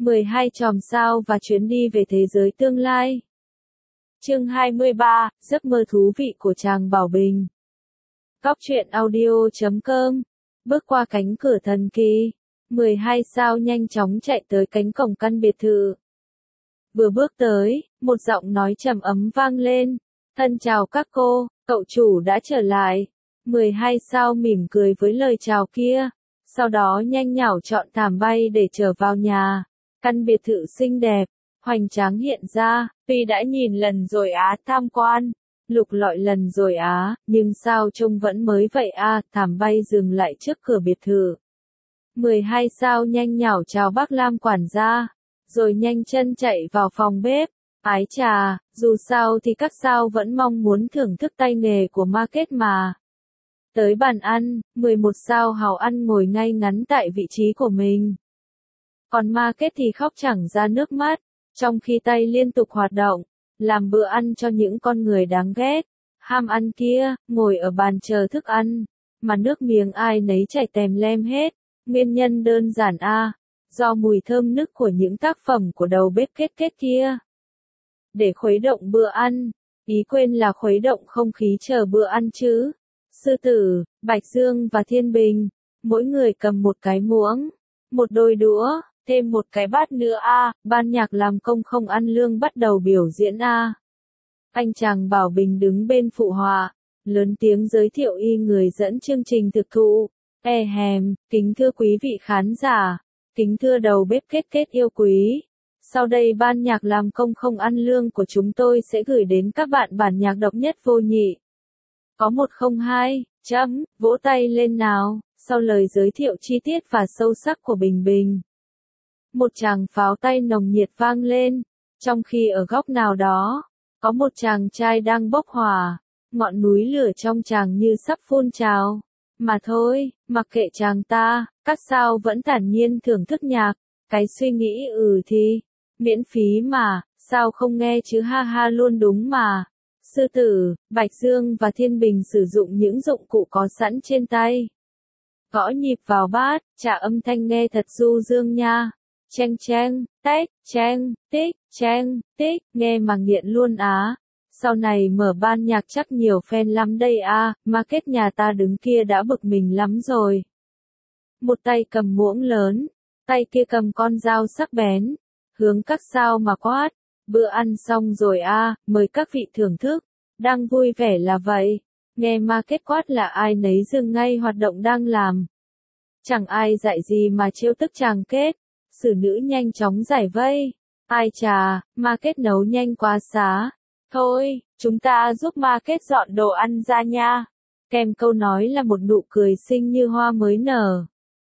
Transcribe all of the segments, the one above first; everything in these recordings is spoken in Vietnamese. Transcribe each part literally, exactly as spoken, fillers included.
mười hai chòm sao và chuyến đi về thế giới tương lai. Chương hai mươi ba, giấc mơ thú vị của chàng Bảo Bình. Góc truyện audio chấm com. Bước qua cánh cửa thần kỳ, mười hai sao nhanh chóng chạy tới cánh cổng căn biệt thự. Vừa bước tới, một giọng nói trầm ấm vang lên. Thân chào các cô, cậu chủ đã trở lại. mười hai sao mỉm cười với lời chào kia, sau đó nhanh nhảu chọn thảm bay để trở vào nhà. Căn biệt thự xinh đẹp, hoành tráng hiện ra, tuy đã nhìn lần rồi á tham quan, lục lọi lần rồi á, nhưng sao trông vẫn mới vậy à, thảm bay dừng lại trước cửa biệt thự. mười hai sao nhanh nhảu chào bác Lam quản gia, rồi nhanh chân chạy vào phòng bếp. Ái chà, dù sao thì các sao vẫn mong muốn thưởng thức tay nghề của Market mà. Tới bàn ăn, mười một sao hào ăn ngồi ngay ngắn tại vị trí của mình. Còn Market thì khóc chẳng ra nước mắt, trong khi tay liên tục hoạt động, làm bữa ăn cho những con người đáng ghét, ham ăn kia, ngồi ở bàn chờ thức ăn, mà nước miếng ai nấy chảy tèm lem hết. Nguyên nhân đơn giản a, do mùi thơm nức của những tác phẩm của đầu bếp kết kết kia. Để khuấy động bữa ăn, ý quên là khuấy động không khí chờ bữa ăn chứ. Sư Tử, Bạch Dương và Thiên Bình, mỗi người cầm một cái muỗng, một đôi đũa, thêm một cái bát nữa a, ban nhạc làm công không ăn lương bắt đầu biểu diễn a. Anh chàng Bảo Bình đứng bên phụ họa, lớn tiếng giới thiệu y người dẫn chương trình thực thụ. E hèm, kính thưa quý vị khán giả, kính thưa đầu bếp kết kết yêu quý. Sau đây ban nhạc làm công không ăn lương của chúng tôi sẽ gửi đến các bạn bản nhạc độc nhất vô nhị. Có một không hai, chấm, vỗ tay lên nào, sau lời giới thiệu chi tiết và sâu sắc của Bình Bình. Một tràng pháo tay nồng nhiệt vang lên, trong khi ở góc nào đó, có một chàng trai đang bốc hỏa, ngọn núi lửa trong chàng như sắp phun trào. Mà thôi, mặc kệ chàng ta, các sao vẫn thản nhiên thưởng thức nhạc, cái suy nghĩ ừ thì, miễn phí mà, sao không nghe chứ ha ha luôn đúng mà. Sư Tử, Bạch Dương và Thiên Bình sử dụng những dụng cụ có sẵn trên tay. Gõ nhịp vào bát, trả âm thanh nghe thật du dương nha. Cheng cheng, tách, cheng, tích, cheng, tích, nghe mà nghiện luôn á. Sau này mở ban nhạc chắc nhiều fan lắm đây à, Market nhà ta đứng kia đã bực mình lắm rồi. Một tay cầm muỗng lớn, tay kia cầm con dao sắc bén, hướng các sao mà quát. Bữa ăn xong rồi à, mời các vị thưởng thức. Đang vui vẻ là vậy. Nghe Market quát là ai nấy dừng ngay hoạt động đang làm. Chẳng ai dạy gì mà trêu tức chàng Kết. Xử nữ nhanh chóng giải vây. Ai chà, Market nấu nhanh quá xá. Thôi, chúng ta giúp Market dọn đồ ăn ra nha. Kèm câu nói là một nụ cười xinh như hoa mới nở.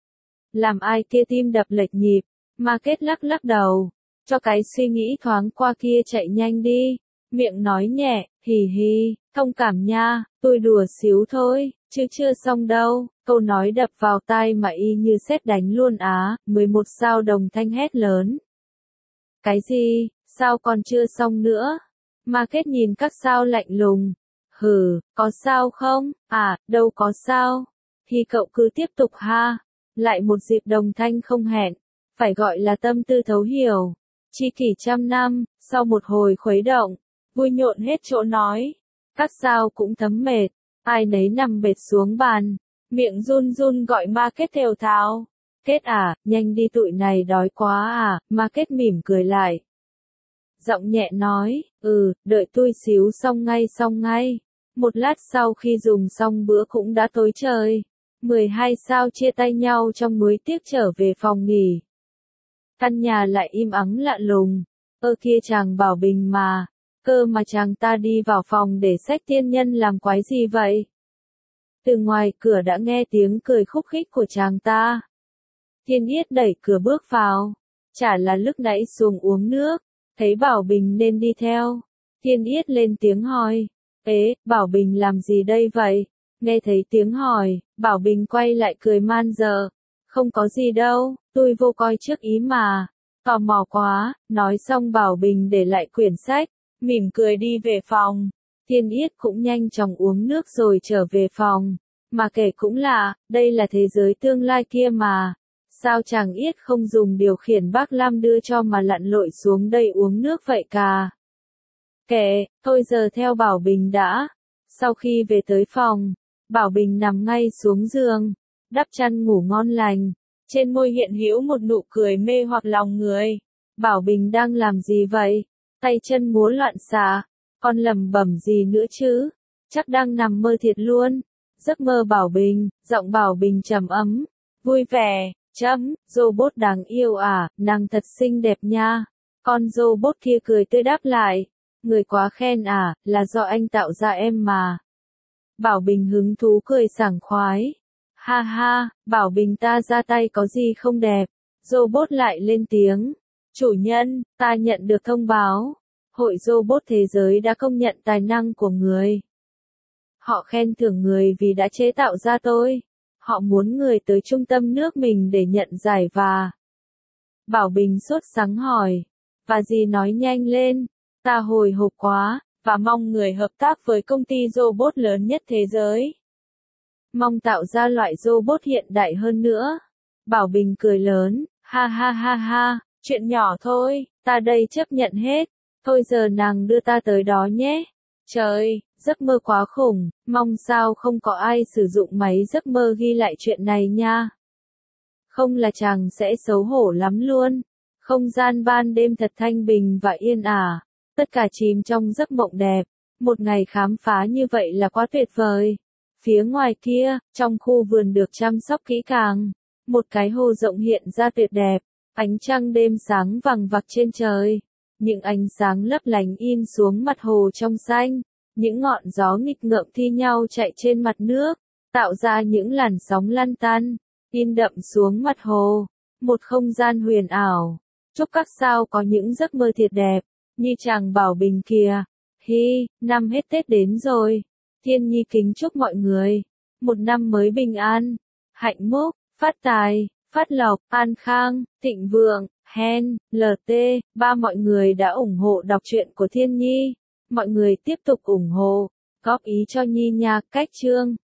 Làm ai kia tim đập lệch nhịp. Market lắc lắc đầu. Cho cái suy nghĩ thoáng qua kia chạy nhanh đi. Miệng nói nhẹ, hì hì, thông cảm nha, tôi đùa xíu thôi, chứ chưa xong đâu. Câu nói đập vào tai mà y như sét đánh luôn á. mười một sao đồng thanh hét lớn. Cái gì, sao còn chưa xong nữa? Market nhìn các sao lạnh lùng. Hừ, có sao không? À, đâu có sao. Thì cậu cứ tiếp tục ha. Lại một dịp đồng thanh không hẹn. Phải gọi là tâm tư thấu hiểu. Chi kỷ trăm năm, sau một hồi khuấy động, vui nhộn hết chỗ nói. Các sao cũng thấm mệt, ai nấy nằm bệt xuống bàn, miệng run run gọi Market thều thào. Kết à, nhanh đi tụi này đói quá à, Market mỉm cười lại. Giọng nhẹ nói, ừ, đợi tôi xíu xong ngay xong ngay. Một lát sau khi dùng xong bữa cũng đã tối trời. mười hai sao chia tay nhau trong nuối tiếc trở về phòng nghỉ. Căn nhà lại im ắng lạ lùng. Ơ kia chàng Bảo Bình mà, cơ mà chàng ta đi vào phòng để xách tiên nhân làm quái gì vậy? Từ ngoài cửa đã nghe tiếng cười khúc khích của chàng ta. Thiên Yết đẩy cửa bước vào, chả là lúc nãy xuống uống nước, thấy Bảo Bình nên đi theo. Thiên Yết lên tiếng hỏi, ế, Bảo Bình làm gì đây vậy? Nghe thấy tiếng hỏi, Bảo Bình quay lại cười man dợ. Không có gì đâu, tôi vô coi trước ý mà. Tò mò quá, nói xong Bảo Bình để lại quyển sách, mỉm cười đi về phòng. Thiên Yết cũng nhanh chóng uống nước rồi trở về phòng. Mà kể cũng lạ, đây là thế giới tương lai kia mà. Sao chàng Yết không dùng điều khiển bác Lam đưa cho mà lặn lội xuống đây uống nước vậy cả? Kệ, thôi giờ theo Bảo Bình đã. Sau khi về tới phòng, Bảo Bình nằm ngay xuống giường, đắp chăn ngủ ngon lành. Trên môi hiện hữu một nụ cười mê hoặc lòng người. Bảo Bình đang làm gì vậy? Tay chân múa loạn xạ. Con lầm bẩm gì nữa chứ? Chắc đang nằm mơ thiệt luôn. Giấc mơ Bảo Bình, giọng Bảo Bình trầm ấm, vui vẻ, chấm, robot đáng yêu à, nàng thật xinh đẹp nha. Con robot kia cười tươi đáp lại, người quá khen à, là do anh tạo ra em mà. Bảo Bình hứng thú cười sảng khoái. Ha ha, Bảo Bình ta ra tay có gì không đẹp. Robot lại lên tiếng. Chủ nhân, ta nhận được thông báo. Hội robot thế giới đã công nhận tài năng của người. Họ khen thưởng người vì đã chế tạo ra tôi. Họ muốn người tới trung tâm nước mình để nhận giải và. Bảo Bình sốt sắng hỏi. Và gì nói nhanh lên. Ta hồi hộp quá, và mong người hợp tác với công ty robot lớn nhất thế giới. Mong tạo ra loại robot hiện đại hơn nữa. Bảo Bình cười lớn, ha ha ha ha, chuyện nhỏ thôi, ta đây chấp nhận hết. Thôi giờ nàng đưa ta tới đó nhé. Trời, giấc mơ quá khủng, mong sao không có ai sử dụng máy giấc mơ ghi lại chuyện này nha. Không là chàng sẽ xấu hổ lắm luôn. Không gian ban đêm thật thanh bình và yên ả. Tất cả chìm trong giấc mộng đẹp. Một ngày khám phá như vậy là quá tuyệt vời. Phía ngoài kia, trong khu vườn được chăm sóc kỹ càng, một cái hồ rộng hiện ra tuyệt đẹp, ánh trăng đêm sáng vằng vặc trên trời, những ánh sáng lấp lánh in xuống mặt hồ trong xanh, những ngọn gió nghịch ngợm thi nhau chạy trên mặt nước, tạo ra những làn sóng lăn tăn, in đậm xuống mặt hồ, một không gian huyền ảo. Chúc các sao có những giấc mơ thiệt đẹp, như chàng Bảo Bình kìa. Hi, năm hết Tết đến rồi. Thiên Nhi kính chúc mọi người một năm mới bình an, hạnh phúc, phát tài, phát lộc, an khang, thịnh vượng, hen, lờ tê, ba mọi người đã ủng hộ đọc truyện của Thiên Nhi. Mọi người tiếp tục ủng hộ, góp ý cho Nhi nha, cách chương.